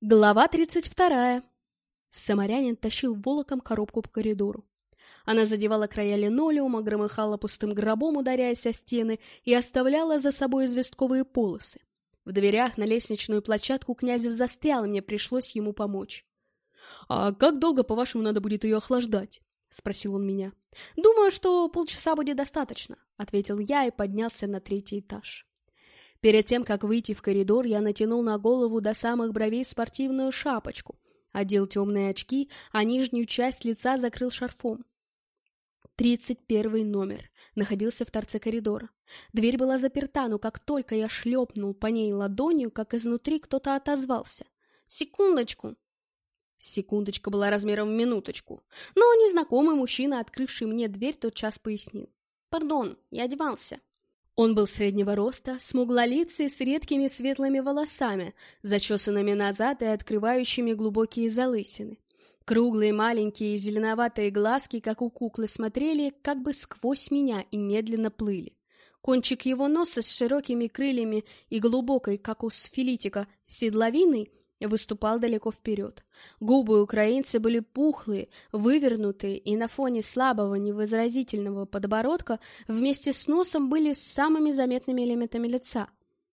Глава 32. Самарянин тащил волоком коробку по коридору. Она задевала края линолеума, громыхала пустым гробом, ударяясь о стены, и оставляла за собой известковые полосы. В дверях на лестничную площадку Князев застрял, и мне пришлось ему помочь. — А как долго, по-вашему, надо будет ее охлаждать? — спросил он меня. — Думаю, что полчаса будет достаточно, — ответил я и поднялся на 3-й этаж. Перед тем, как выйти в коридор, я натянул на голову до самых бровей спортивную шапочку, одел темные очки, а нижнюю часть лица закрыл шарфом. 31 номер находился в торце коридора. Дверь была заперта, но как только я шлепнул по ней ладонью, как изнутри кто-то отозвался. «Секундочку!» Секундочка была размером в минуточку, но незнакомый мужчина, открывший мне дверь, тотчас пояснил. «Пардон, я одевался». Он был среднего роста, смуглолицый, с редкими светлыми волосами, зачесанными назад и открывающими глубокие залысины. Круглые, маленькие, зеленоватые глазки, как у куклы, смотрели как бы сквозь меня и медленно плыли. Кончик его носа с широкими крыльями и глубокой, как у сфилитика, седловиной выступал далеко вперед. Губы украинца были пухлые, вывернутые, и на фоне слабого, невыразительного подбородка вместе с носом были самыми заметными элементами лица.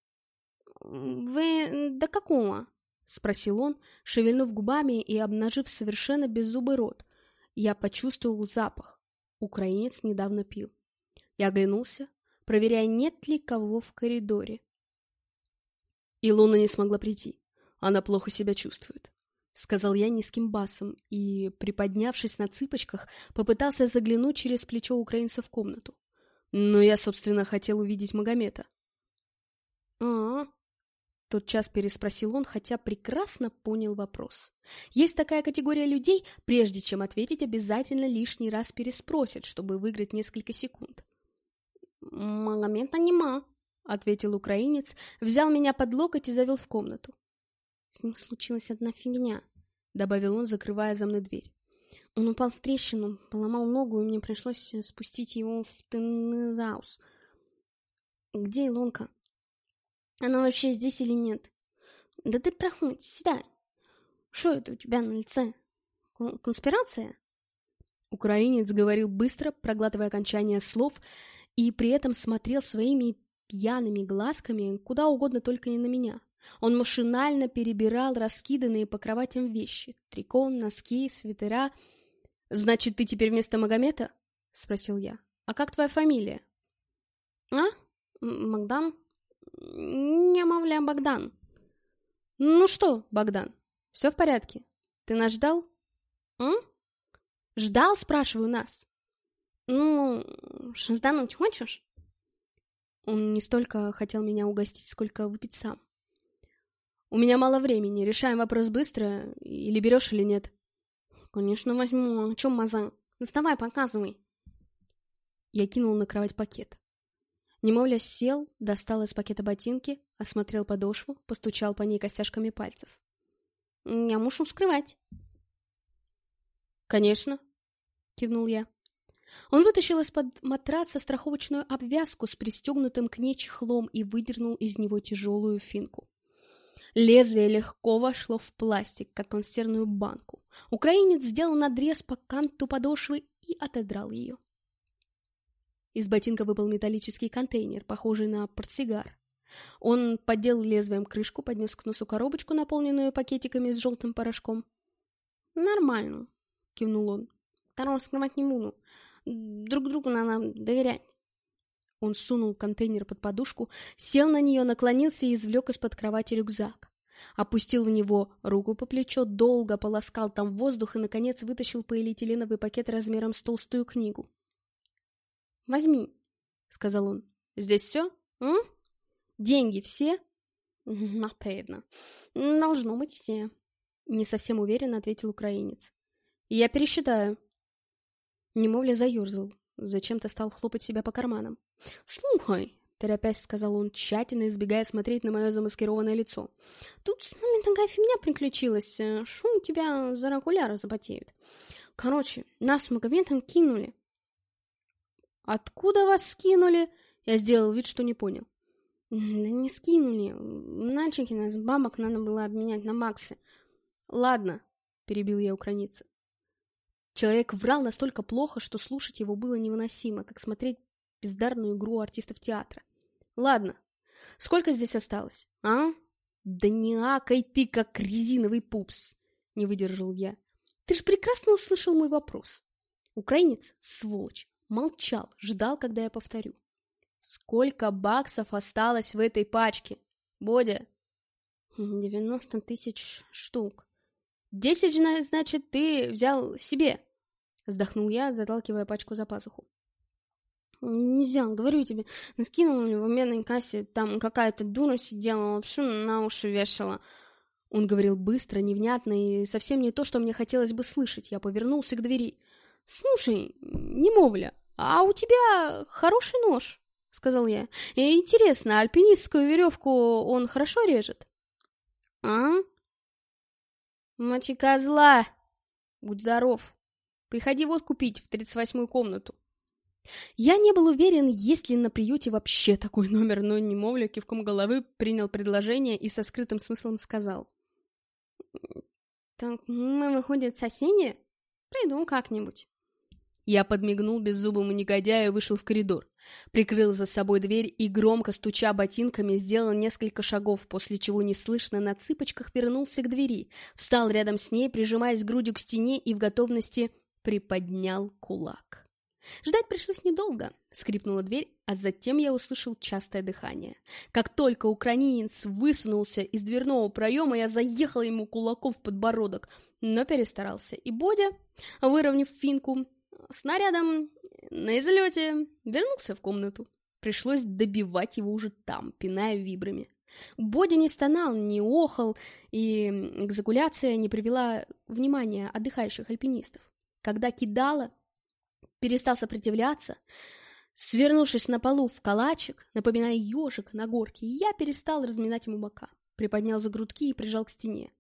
«Вы до какого?» — спросил он, шевельнув губами и обнажив совершенно беззубый рот. Я почувствовал запах. Украинец недавно пил. Я оглянулся, проверяя, нет ли кого в коридоре. Илона не смогла прийти. Она плохо себя чувствует, — сказал я низким басом и, приподнявшись на цыпочках, попытался заглянуть через плечо украинца в комнату. Но я, собственно, хотел увидеть Магомета. «А-а-а», — тотчас переспросил он, хотя прекрасно понял вопрос. Есть такая категория людей, прежде чем ответить, обязательно лишний раз переспросят, чтобы выиграть несколько секунд. «Магомета нема», — ответил украинец, взял меня под локоть и завел в комнату. «С ним случилась одна фигня», — добавил он, закрывая за мной дверь. «Он упал в трещину, поломал ногу, и мне пришлось спустить его в теннизаус. Где Илонка? Она вообще здесь или нет? Да ты проходь, седай. Что это у тебя на лице? Конспирация?» Украинец говорил быстро, проглатывая окончания слов, и при этом смотрел своими пьяными глазками куда угодно, только не на меня. Он машинально перебирал раскиданные по кроватям вещи. Трико, носки, свитера. «Значит, ты теперь вместо Магомета?» — спросил я. «А как твоя фамилия?» «А? Богдан? Не, мовля, Богдан». «Ну что, Богдан, все в порядке? Ты нас ждал?» «Ждал, спрашиваю, нас?» «Ну, шаздануть хочешь?» Он не столько хотел меня угостить, сколько выпить сам. «У меня мало времени. Решаем вопрос быстро. Или берешь, или нет?» «Конечно возьму. О чем мазан? Доставай, показывай». Я кинул на кровать пакет. Немовля сел, достал из пакета ботинки, осмотрел подошву, постучал по ней костяшками пальцев. «Я мушу скрывать». «Конечно», — кивнул я. Он вытащил из-под матраца страховочную обвязку с пристегнутым к ней чехлом и выдернул из него тяжелую финку. Лезвие легко вошло в пластик, как консервную банку. Украинец сделал надрез по канту подошвы и отодрал ее. Из ботинка выпал металлический контейнер, похожий на портсигар. Он поддел лезвием крышку, поднес к носу коробочку, наполненную пакетиками с желтым порошком. «Нормально», — кивнул он. «Второго скрывать не буду. Друг другу надо доверять». Он сунул контейнер под подушку, сел на нее, наклонился и извлек из-под кровати рюкзак. Опустил в него руку по плечо, долго полоскал там воздух и, наконец, вытащил полиэтиленовый пакет размером с толстую книгу. «Возьми», — сказал он. «Здесь все? Деньги все?» «Напевно. Должно быть все», — не совсем уверенно ответил украинец. «Я пересчитаю». Немовля заерзал, зачем-то стал хлопать себя по карманам. «Слухай», — торопясь сказал он, тщательно избегая смотреть на мое замаскированное лицо, «тут с нами такая фигня приключилась, что у тебя за окуляры запотеют. Короче, нас с Магомедом кинули». «Откуда вас скинули?» Я сделал вид, что не понял. Да не скинули. Мальчики нас бабок надо было обменять на баксы. Ладно, перебил я украинца. Человек врал настолько плохо, что слушать его было невыносимо, как смотреть бездарную игру артистов театра. Ладно, сколько здесь осталось, а? Да не акай ты, как резиновый пупс, не выдержал я. Ты же прекрасно услышал мой вопрос. Украинец, сволочь, молчал, ждал, когда я повторю. Сколько баксов осталось в этой пачке? Бодя? 90 тысяч штук. 10, значит, ты взял себе. Вздохнул я, заталкивая пачку за пазуху. Не взял, говорю тебе, скинул в обменной кассе, там какая-то дура сидела, вообще на уши вешала. Он говорил быстро, невнятно и совсем не то, что мне хотелось бы слышать. Я повернулся к двери. «Слушай, немовля, а у тебя хороший нож?» — сказал я. «Интересно, альпинистскую веревку он хорошо режет?» «А? Мочи козла! Будь здоров! Приходи водку пить в 38-ю комнату!» Я не был уверен, есть ли на приюте вообще такой номер, но немовля кивком головы принял предложение и со скрытым смыслом сказал. «Так мы, выходит, соседи? Приду как-нибудь». Я подмигнул беззубому негодяю и вышел в коридор. Прикрыл за собой дверь и, громко стуча ботинками, сделал несколько шагов, после чего неслышно на цыпочках вернулся к двери, встал рядом с ней, прижимаясь грудью к стене и в готовности приподнял кулак. Ждать пришлось недолго. Скрипнула дверь, а затем я услышал частое дыхание. Как только украинец высунулся из дверного проема, я заехал ему кулаком в подбородок, но перестарался. И Бодя, выровняв финку, снарядом на излете вернулся в комнату. Пришлось добивать его уже там, пиная вибрами. Бодя не стонал, не охал, и экзакуляция не привела внимания отдыхающих альпинистов. Когда кидала, перестал сопротивляться, свернувшись на полу в калачик, напоминая ежик на горке, я перестал разминать ему бока, приподнял за грудки и прижал к стене.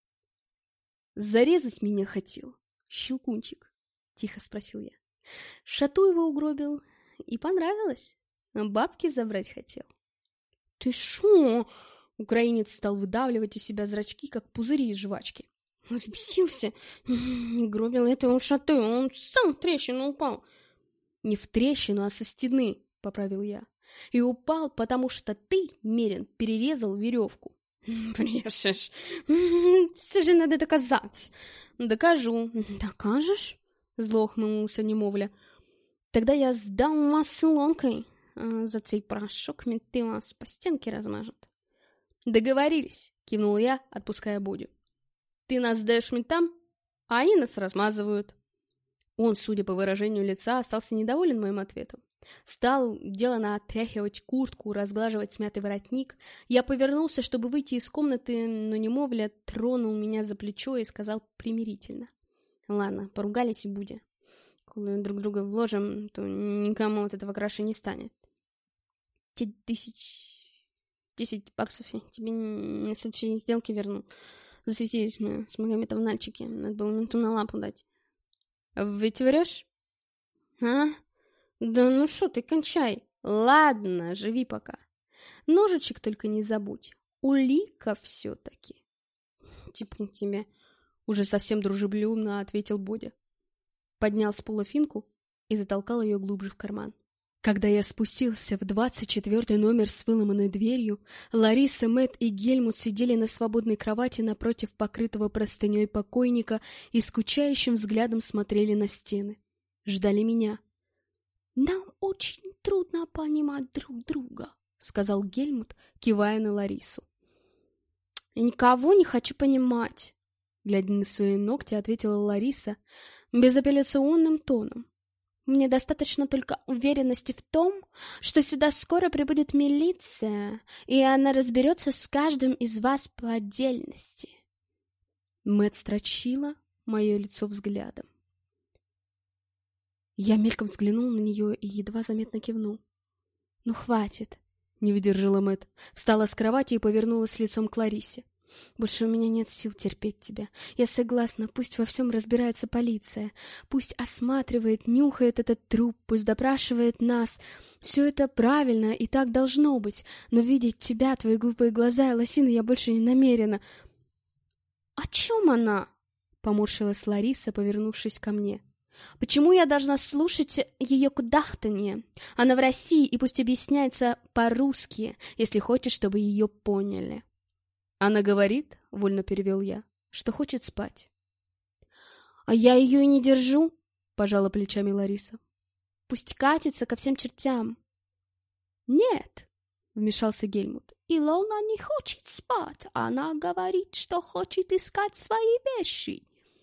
«Зарезать меня хотел, щелкунчик?» — тихо спросил я. «Шатуева угробил, и понравилось. Бабки забрать хотел». «Ты шо?» — украинец стал выдавливать из себя зрачки, как пузыри из жвачки. «Взбесился. Не гробил этого Шатуева, он сам в трещину упал». «Не в трещину, а со стены», — поправил я. «И упал, потому что ты, Мерин, перерезал веревку». «Брешешь. Это же надо доказать». «Докажу». «Докажешь?» — зло ухмыльнулся немовля. «Тогда я сдам маслонкой. За цей порошок менты вас по стенке размажут». «Договорились», — кивнул я, отпуская Бодю. «Ты нас сдаешь ментам, а они нас размазывают». Он, судя по выражению лица, остался недоволен моим ответом. Стал делано отряхивать куртку, разглаживать смятый воротник. Я повернулся, чтобы выйти из комнаты, но немовля тронул меня за плечо и сказал примирительно. «Ладно, поругались и будем. Коли друг друга вложим, то никому от этого краше не станет. 10 баксов я тебе не с этой сделки верну. Засветились мы с Магометом в Нальчике. Надо было менту на лапу дать». «Ведь врешь?» «А? Да ну шо ты, кончай. Ладно, живи пока. Ножичек только не забудь. Улика все-таки». «Типа тебе», — уже совсем дружелюбно ответил Бодя. Поднял с пола финку и затолкал ее глубже в карман. Когда я спустился в 24-й номер с выломанной дверью, Лариса, Мэтт и Гельмут сидели на свободной кровати напротив покрытого простыней покойника и скучающим взглядом смотрели на стены. Ждали меня. «Нам очень трудно понимать друг друга», — сказал Гельмут, кивая на Ларису. «Я никого не хочу понимать», — глядя на свои ногти, ответила Лариса безапелляционным тоном. «Мне достаточно только уверенности в том, что сюда скоро прибудет милиция, и она разберется с каждым из вас по отдельности». Мэтт строчила мое лицо взглядом. Я мельком взглянул на нее и едва заметно кивнул. «Ну, хватит», — не выдержала Мэтт, встала с кровати и повернулась лицом к Ларисе. Больше у меня нет сил терпеть тебя. Я согласна, пусть во всем разбирается полиция. Пусть осматривает, нюхает этот труп, пусть допрашивает нас. Все это правильно и так должно быть. Но видеть тебя, твои глупые глаза и лосины я больше не намерена. — О чем она? — поморщилась Лариса, повернувшись ко мне. — Почему я должна слушать ее кудахтанье? Она в России, и пусть объясняется по-русски, если хочет, чтобы ее поняли. Она говорит, — вольно перевел я, — что хочет спать. — А я ее и не держу, — пожала плечами Лариса. — Пусть катится ко всем чертям. — Нет, — вмешался Гельмут, — Илона не хочет спать. Она говорит, что хочет искать свои вещи.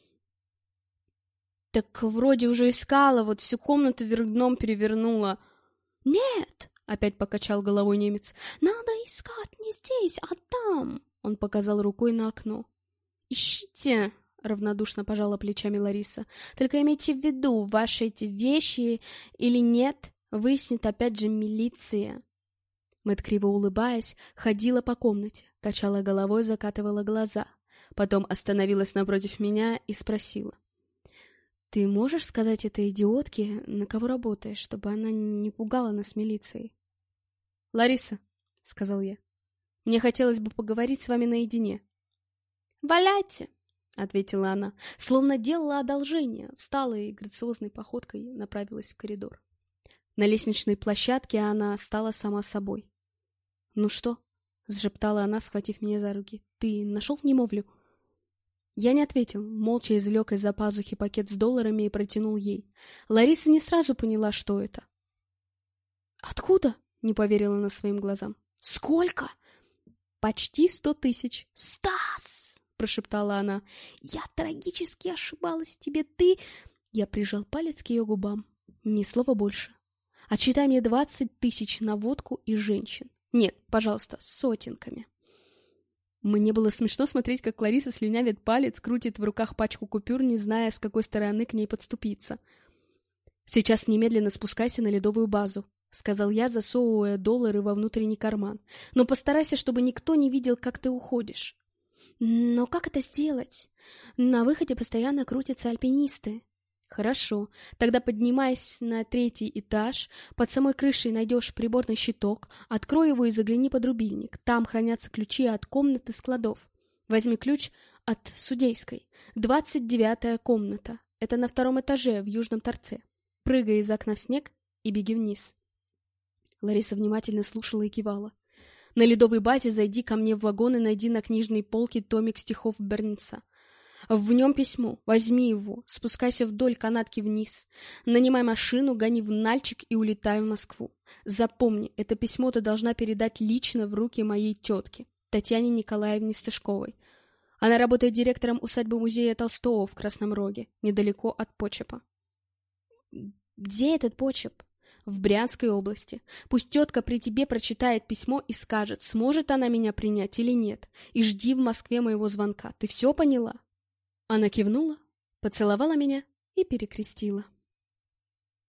— Так вроде уже искала, вот всю комнату вверх дном перевернула. — Нет, — опять покачал головой немец, — надо искать не здесь, а там. Он показал рукой на окно. «Ищите!» — равнодушно пожала плечами Лариса. «Только имейте в виду, ваши эти вещи или нет, выяснит опять же милиция». Мэтт, криво улыбаясь, ходила по комнате, качала головой, закатывала глаза. Потом остановилась напротив меня и спросила. «Ты можешь сказать этой идиотке, на кого работаешь, чтобы она не пугала нас милицией?» «Лариса», — сказал я. Мне хотелось бы поговорить с вами наедине. «Валяйте!» — ответила она, словно делала одолжение, встала и грациозной походкой направилась в коридор. На лестничной площадке она стала сама собой. «Ну что?» — сшептала она, схватив меня за руки. «Ты нашел немовлю?» Я не ответил, молча извлек из-за пазухи пакет с долларами и протянул ей. Лариса не сразу поняла, что это. «Откуда?» — не поверила она своим глазам. «Сколько?» «Почти 100 тысяч». «Стас!» — прошептала она. «Я трагически ошибалась тебе, ты...» Я прижал палец к ее губам. Ни слова больше. «Отсчитай мне 20 тысяч на водку и женщин. Нет, пожалуйста, с сотенками». Мне было смешно смотреть, как Лариса слюнявит палец, крутит в руках пачку купюр, не зная, с какой стороны к ней подступиться. «Сейчас немедленно спускайся на ледовую базу», — сказал я, засовывая доллары во внутренний карман. «Но постарайся, чтобы никто не видел, как ты уходишь». «Но как это сделать? На выходе постоянно крутятся альпинисты». «Хорошо, тогда поднимайся на 3-й этаж, под самой крышей найдешь приборный щиток, открой его и загляни под рубильник. Там хранятся ключи от комнаты складов. Возьми ключ от судейской. 29-я комната. Это на 2-м этаже, в южном торце. Прыгай из окна в снег и беги вниз». Лариса внимательно слушала и кивала. «На ледовой базе зайди ко мне в вагон и найди на книжной полке томик стихов Бернса. В нем письмо. Возьми его, спускайся вдоль канатки вниз, нанимай машину, гони в Нальчик и улетай в Москву. Запомни, это письмо ты должна передать лично в руки моей тетке, Татьяне Николаевне Стышковой. Она работает директором усадьбы-музея Толстого в Красном Роге, недалеко от Почепа». «Где этот Почеп?» «В Брянской области. Пусть тетка при тебе прочитает письмо и скажет, сможет она меня принять или нет. И жди в Москве моего звонка. Ты все поняла?» Она кивнула, поцеловала меня и перекрестила.